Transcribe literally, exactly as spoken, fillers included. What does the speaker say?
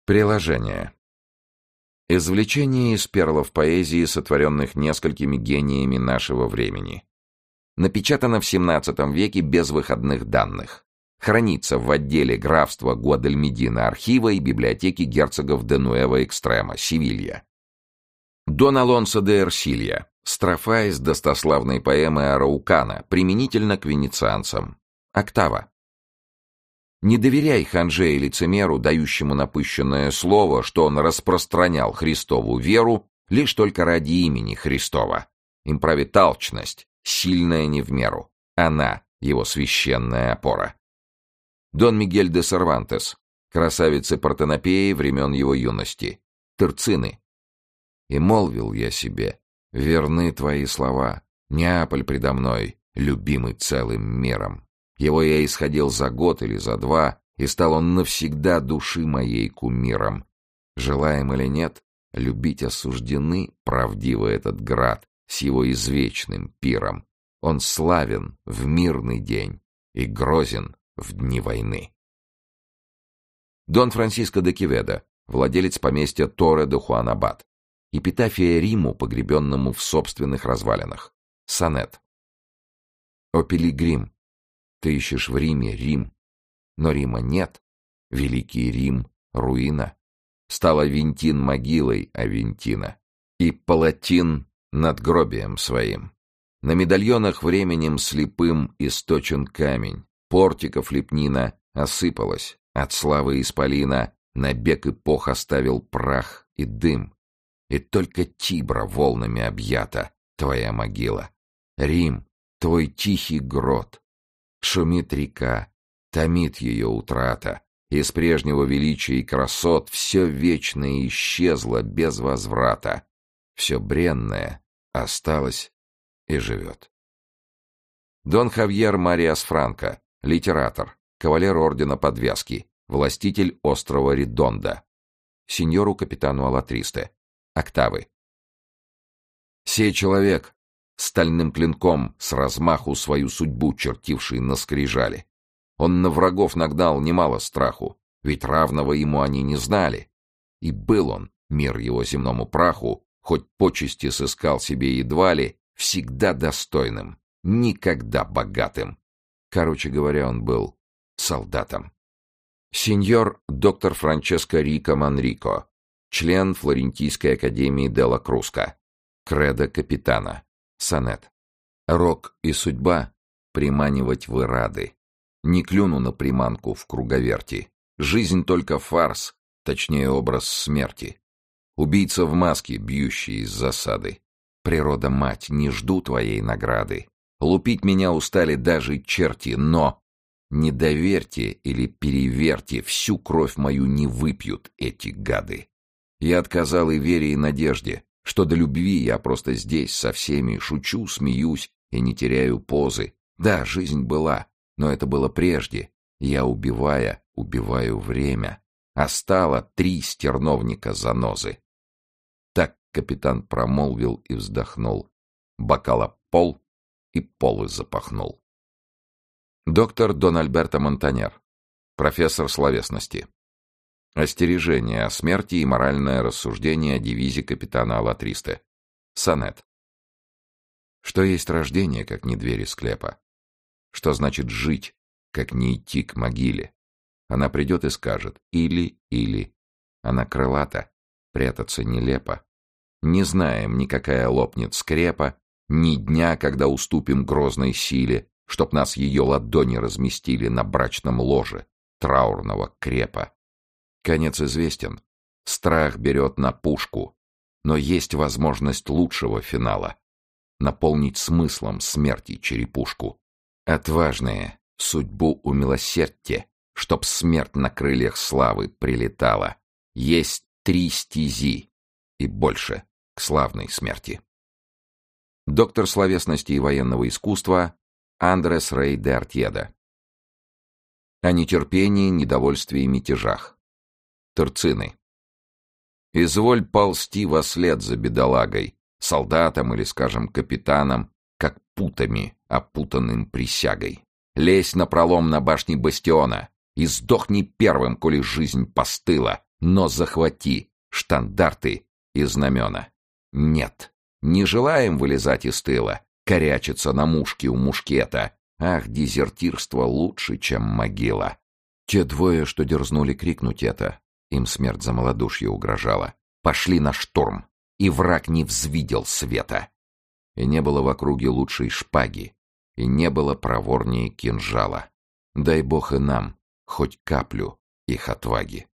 Приложение. Извлечение из перлов поэзии, сотворенных несколькими гениями нашего времени. Напечатано в семнадцатом веке без выходных данных. Хранится в отделе графства Гуадальмедина архива и библиотеки герцогов де Нуэва-Экстрема, Севилья. Дон Алонсо де Эрсилья. Строфа из достославной поэмы Араукана, применительно к венецианцам. Октава. Не доверяй ханже и лицемеру, дающему напыщенное слово, что он распространял Христову веру лишь только ради имени Христова. Им правит алчность, сильная не в меру. Она — его священная опора. Дон Мигель де Сервантес. Красавицы Партенопеи времен его юности. Терцины. И молвил я себе: верны твои слова, Неаполь предо мной, любимый целым миром. Его я исходил за год или за два, и стал он навсегда души моей кумиром. Желаем или нет, любить осуждены правдиво этот град с его извечным пиром. Он славен в мирный день и грозен в дни войны. Дон Франсиско де Кеведо, владелец поместья Торре де Хуан-Абад. Эпитафия Риму, погребенному в собственных развалинах. Сонет. О пилигрим, ты ищешь в Риме Рим, но Рима нет. Великий Рим — руина. Стал Авентин могилой Авентина, и Палатин — надгробием своим. На медальонах временем слепым источен камень, портиков лепнина осыпалась, от славы исполина набег эпох оставил прах и дым. И только Тибра волнами объята, твоя могила. Рим — твой тихий грот. Шумит река, томит ее утрата. Из прежнего величия и красот все вечное исчезло без возврата. Все бренное осталось и живет. Дон Хавьер Мариас Франко, литератор, кавалер ордена Подвязки, властитель острова Редонда. Сеньору капитану Алатристе. Октавы. Сей человек, стальным клинком с размаху свою судьбу чертивший на скрижали. Он на врагов нагнал немало страху, ведь равного ему они не знали. И был он, мир его земному праху, хоть почести сыскал себе едва ли, всегда достойным, никогда богатым. Короче говоря, он был солдатом. Сеньор доктор Франческо Рико Манрико, член Флорентийской академии Делла Круска. Кредо капитана. Сонет. Рок и судьба приманивать вы рады. Не клюну на приманку в круговерти. Жизнь только фарс, точнее образ смерти. Убийца в маске, бьющий из засады. Природа, мать, не жду твоей награды. Лупить меня устали даже черти, но не доверьте или переверьте, всю кровь мою не выпьют эти гады. Я отказал и вере, и надежде. Что до любви, я просто здесь со всеми шучу, смеюсь и не теряю позы. Да, жизнь была, но это было прежде. Я, убивая, убиваю время. А стало три стерновника занозы. Так капитан промолвил и вздохнул. Бокал об пол и полы запахнул. Доктор Дон Альберто Монтанер, профессор словесности. Остережение о смерти и моральное рассуждение о девизе капитана Алатристе. Сонет. Что есть рождение, как не двери склепа? Что значит жить, как не идти к могиле? Она придет и скажет «или-или». Она крылата, прятаться нелепо. Не знаем, ни какая лопнет скрепа, ни дня, когда уступим грозной силе, чтоб нас ее ладони разместили на брачном ложе траурного крепа. Конец известен. Страх берет на пушку. Но есть возможность лучшего финала. Наполнить смыслом смерти черепушку. Отважные, судьбу умилосердьте, чтоб смерть на крыльях славы прилетала. Есть три стези и больше к славной смерти. Доктор словесности и военного искусства Андрес Рей де Артьеда. О нетерпении, недовольстве и мятежах. Терцины. Изволь ползти вослед за бедолагой, солдатом или, скажем, капитаном, как путами, опутанным присягой. Лезь напролом на башни бастиона и сдохни первым, коли жизнь постыла, но захвати штандарты и знамена. Нет, не желаем вылезать из тыла, корячиться на мушке у мушкета. Ах, дезертирство лучше, чем могила. Те двое, что дерзнули крикнуть это, им смерть за малодушье угрожала, пошли на штурм, и враг не взвидел света. И не было в округе лучшей шпаги, и не было проворнее кинжала. Дай бог и нам хоть каплю их отваги.